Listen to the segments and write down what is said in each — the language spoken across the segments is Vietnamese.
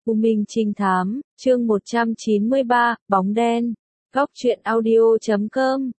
U Minh Trinh Thám, chương 193, Bóng Đen. Góc truyện audio.com.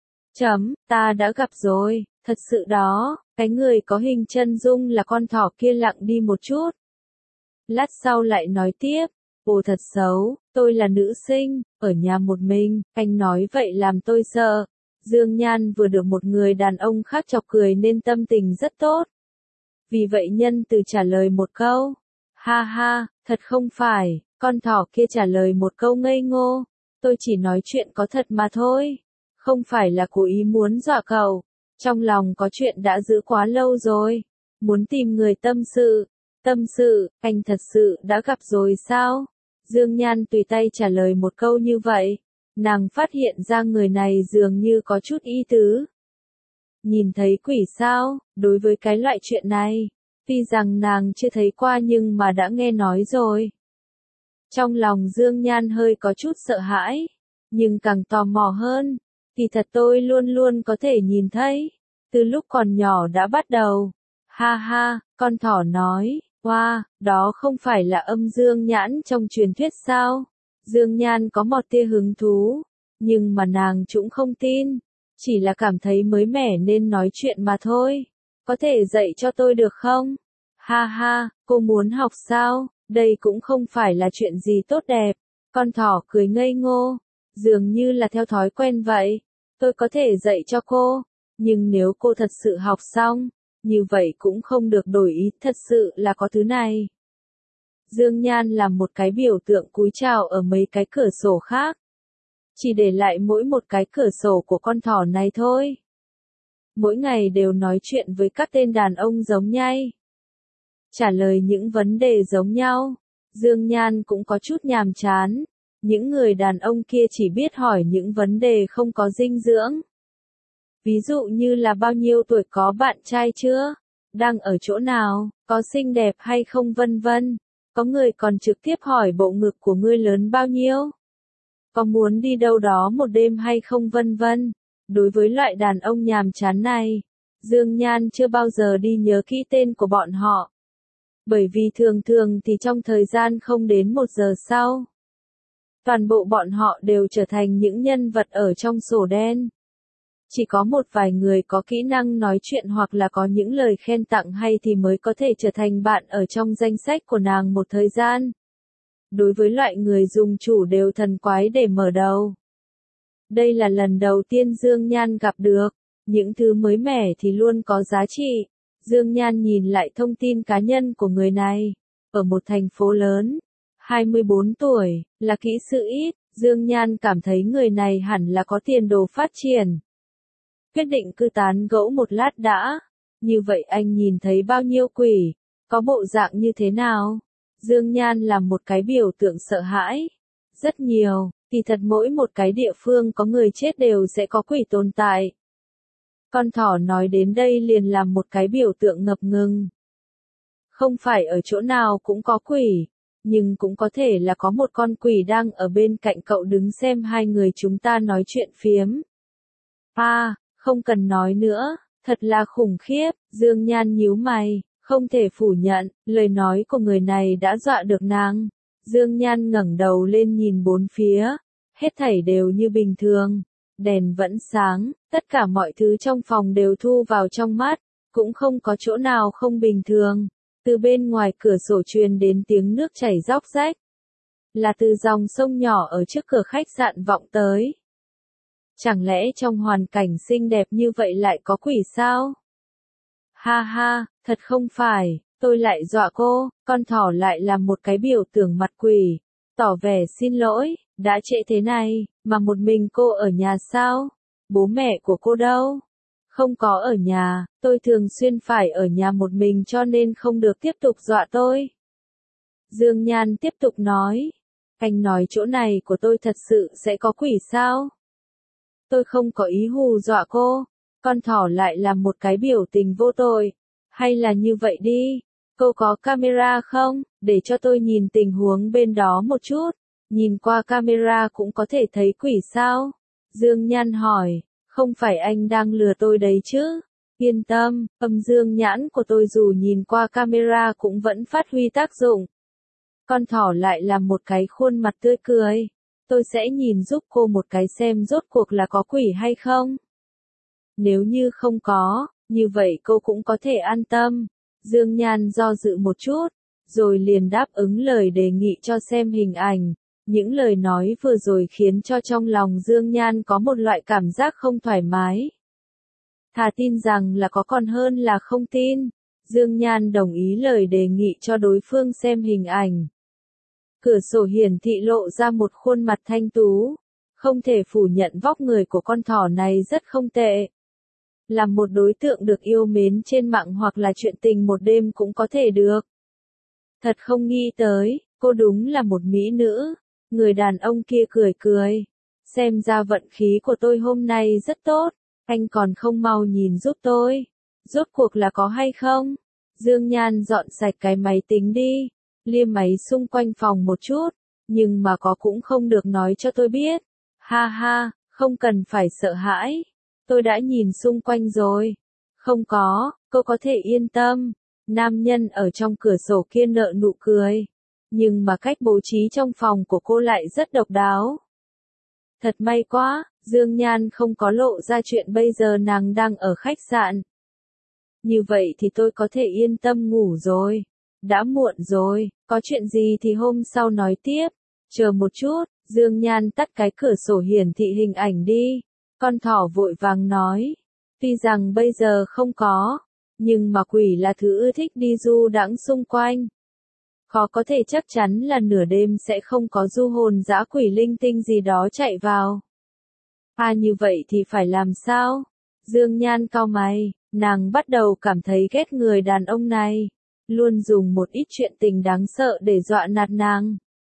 Ta đã gặp rồi, thật sự đó, cái người có hình chân dung là con thỏ kia lặng đi một chút. Lát sau lại nói tiếp, ồ thật xấu, tôi là nữ sinh, ở nhà một mình, anh nói vậy làm tôi sợ. Dương Nhan vừa được một người đàn ông khác chọc cười nên tâm tình rất tốt. Vì vậy nhân từ trả lời một câu, ha ha, thật không phải, con thỏ kia trả lời một câu ngây ngô, tôi chỉ nói chuyện có thật mà thôi, không phải là cố ý muốn dọa cậu, trong lòng có chuyện đã giữ quá lâu rồi, muốn tìm người tâm sự, anh thật sự đã gặp rồi sao? Dương Nhan tùy tay trả lời một câu như vậy, nàng phát hiện ra người này dường như có chút ý tứ. Nhìn thấy quỷ sao, đối với cái loại chuyện này, tuy rằng nàng chưa thấy qua nhưng mà đã nghe nói rồi. Trong lòng Dương Nhan hơi có chút sợ hãi, nhưng càng tò mò hơn, thì thật tôi luôn luôn có thể nhìn thấy, từ lúc còn nhỏ đã bắt đầu. Ha ha, con thỏ nói, wow, đó không phải là âm dương nhãn trong truyền thuyết sao? Dương Nhan có một tia hứng thú, nhưng mà nàng cũng không tin, chỉ là cảm thấy mới mẻ nên nói chuyện mà thôi. Có thể dạy cho tôi được không? Ha ha, cô muốn học sao? Đây cũng không phải là chuyện gì tốt đẹp. Con thỏ cười ngây ngô, dường như là theo thói quen vậy. Tôi có thể dạy cho cô, nhưng nếu cô thật sự học xong, như vậy cũng không được đổi ý, thật sự là có thứ này. Dương Nhan làm một cái biểu tượng cúi chào ở mấy cái cửa sổ khác. Chỉ để lại mỗi một cái cửa sổ của con thỏ này thôi. Mỗi ngày đều nói chuyện với các tên đàn ông giống nhây. Trả lời những vấn đề giống nhau. Dương Nhan cũng có chút nhàm chán. Những người đàn ông kia chỉ biết hỏi những vấn đề không có dinh dưỡng. Ví dụ như là bao nhiêu tuổi, có bạn trai chưa? Đang ở chỗ nào? Có xinh đẹp hay không, vân vân. Có người còn trực tiếp hỏi bộ ngực của ngươi lớn bao nhiêu? Có muốn đi đâu đó một đêm hay không, vân vân. Đối với loại đàn ông nhàm chán này, Dương Nhan chưa bao giờ đi nhớ kỹ tên của bọn họ. Bởi vì thường thường thì trong thời gian không đến 1 giờ sau, toàn bộ bọn họ đều trở thành những nhân vật ở trong sổ đen. Chỉ có một vài người có kỹ năng nói chuyện hoặc là có những lời khen tặng hay thì mới có thể trở thành bạn ở trong danh sách của nàng một thời gian. Đối với loại người dùng chủ đều thần quái để mở đầu. Đây là lần đầu tiên Dương Nhan gặp được, những thứ mới mẻ thì luôn có giá trị. Dương Nhan nhìn lại thông tin cá nhân của người này, ở một thành phố lớn, 24 tuổi, là kỹ sư ít, Dương Nhan cảm thấy người này hẳn là có tiền đồ phát triển. Quyết định cứ tán gẫu một lát đã, như vậy anh nhìn thấy bao nhiêu quỷ, có bộ dạng như thế nào? Dương Nhan làm một cái biểu tượng sợ hãi. Rất nhiều, thì thật mỗi một cái địa phương có người chết đều sẽ có quỷ tồn tại. Con thỏ nói đến đây liền làm một cái biểu tượng ngập ngừng. Không phải ở chỗ nào cũng có quỷ, nhưng cũng có thể là có một con quỷ đang ở bên cạnh cậu đứng xem hai người chúng ta nói chuyện phiếm. Không cần nói nữa, thật là khủng khiếp, Dương Nhan nhíu mày. Không thể phủ nhận, lời nói của người này đã dọa được nàng. Dương Nhan ngẩng đầu lên nhìn bốn phía, hết thảy đều như bình thường, đèn vẫn sáng, tất cả mọi thứ trong phòng đều thu vào trong mắt, cũng không có chỗ nào không bình thường. Từ bên ngoài cửa sổ truyền đến tiếng nước chảy róc rách, là từ dòng sông nhỏ ở trước cửa khách sạn vọng tới. Chẳng lẽ trong hoàn cảnh xinh đẹp như vậy lại có quỷ sao? Ha ha, thật không phải, tôi lại dọa cô, con thỏ lại làm một cái biểu tượng mặt quỷ, tỏ vẻ xin lỗi, đã trễ thế này, mà một mình cô ở nhà sao? Bố mẹ của cô đâu? Không có ở nhà, tôi thường xuyên phải ở nhà một mình cho nên không được tiếp tục dọa tôi. Dương Nhan tiếp tục nói, anh nói chỗ này của tôi thật sự sẽ có quỷ sao? Tôi không có ý hù dọa cô. Con thỏ lại làm một cái biểu tình vô tội. Hay là như vậy đi, cô có camera không, để cho tôi nhìn tình huống bên đó một chút. Nhìn qua camera cũng có thể thấy quỷ sao? Dương Nhan hỏi, không phải anh đang lừa tôi đấy chứ? Yên tâm, âm dương nhãn của tôi dù nhìn qua camera cũng vẫn phát huy tác dụng. Con thỏ lại làm một cái khuôn mặt tươi cười. Tôi sẽ nhìn giúp cô một cái xem rốt cuộc là có quỷ hay không. Nếu như không có, như vậy cô cũng có thể an tâm. Dương Nhan do dự một chút, rồi liền đáp ứng lời đề nghị cho xem hình ảnh. Những lời nói vừa rồi khiến cho trong lòng Dương Nhan có một loại cảm giác không thoải mái. Thà tin rằng là có còn hơn là không tin. Dương Nhan đồng ý lời đề nghị cho đối phương xem hình ảnh. Cửa sổ hiển thị lộ ra một khuôn mặt thanh tú. Không thể phủ nhận vóc người của con thỏ này rất không tệ. Là một đối tượng được yêu mến trên mạng hoặc là chuyện tình một đêm cũng có thể được. Thật không nghĩ tới, cô đúng là một mỹ nữ. Người đàn ông kia cười cười. Xem ra vận khí của tôi hôm nay rất tốt. Anh còn không mau nhìn giúp tôi. Rốt cuộc là có hay không? Dương Nhan dọn sạch cái máy tính đi. Liêm máy xung quanh phòng một chút. Nhưng mà có cũng không được nói cho tôi biết. Ha ha, không cần phải sợ hãi. Tôi đã nhìn xung quanh rồi. Không có, cô có thể yên tâm. Nam nhân ở trong cửa sổ kia nở nụ cười. Nhưng mà cách bố trí trong phòng của cô lại rất độc đáo. Thật may quá, Dương Nhan không có lộ ra chuyện bây giờ nàng đang ở khách sạn. Như vậy thì tôi có thể yên tâm ngủ rồi. Đã muộn rồi, có chuyện gì thì hôm sau nói tiếp. Chờ một chút, Dương Nhan tắt cái cửa sổ hiển thị hình ảnh đi. Con thỏ vội vàng nói. Tuy rằng bây giờ không có, nhưng mà quỷ là thứ ưa thích đi du đãng xung quanh. Khó có thể chắc chắn là nửa đêm sẽ không có du hồn dã quỷ linh tinh gì đó chạy vào. Như vậy thì phải làm sao? Dương Nhan cau mày, nàng bắt đầu cảm thấy ghét người đàn ông này. Luôn dùng một ít chuyện tình đáng sợ để dọa nạt nàng.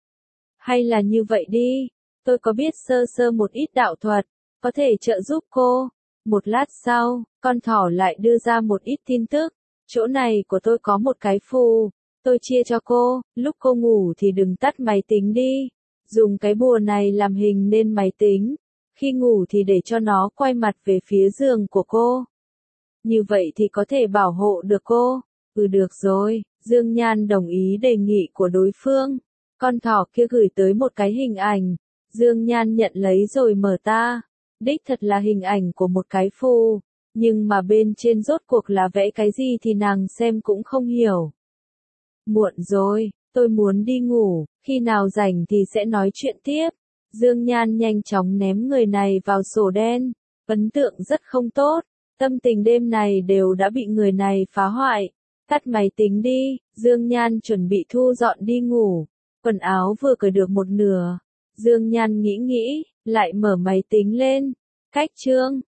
Hay là như vậy đi, tôi có biết sơ sơ một ít đạo thuật, có thể trợ giúp cô. Một lát sau, con thỏ lại đưa ra một ít tin tức. Chỗ này của tôi có một cái phù. Tôi chia cho cô, lúc cô ngủ thì đừng tắt máy tính đi. Dùng cái bùa này làm hình nên máy tính. Khi ngủ thì để cho nó quay mặt về phía giường của cô. Như vậy thì có thể bảo hộ được cô. Được rồi, Dương Nhan đồng ý đề nghị của đối phương. Con thỏ kia gửi tới một cái hình ảnh. Dương Nhan nhận lấy rồi mở ta. Đích thật là hình ảnh của một cái phù. Nhưng mà bên trên rốt cuộc là vẽ cái gì thì nàng xem cũng không hiểu. Muộn rồi, tôi muốn đi ngủ, khi nào rảnh thì sẽ nói chuyện tiếp. Dương Nhan nhanh chóng ném người này vào sổ đen. Ấn tượng rất không tốt. Tâm tình đêm này đều đã bị người này phá hoại. Tắt máy tính đi, Dương Nhan chuẩn bị thu dọn đi ngủ. Quần áo vừa cởi được một nửa. Dương Nhan nghĩ, lại mở máy tính lên. Cách chương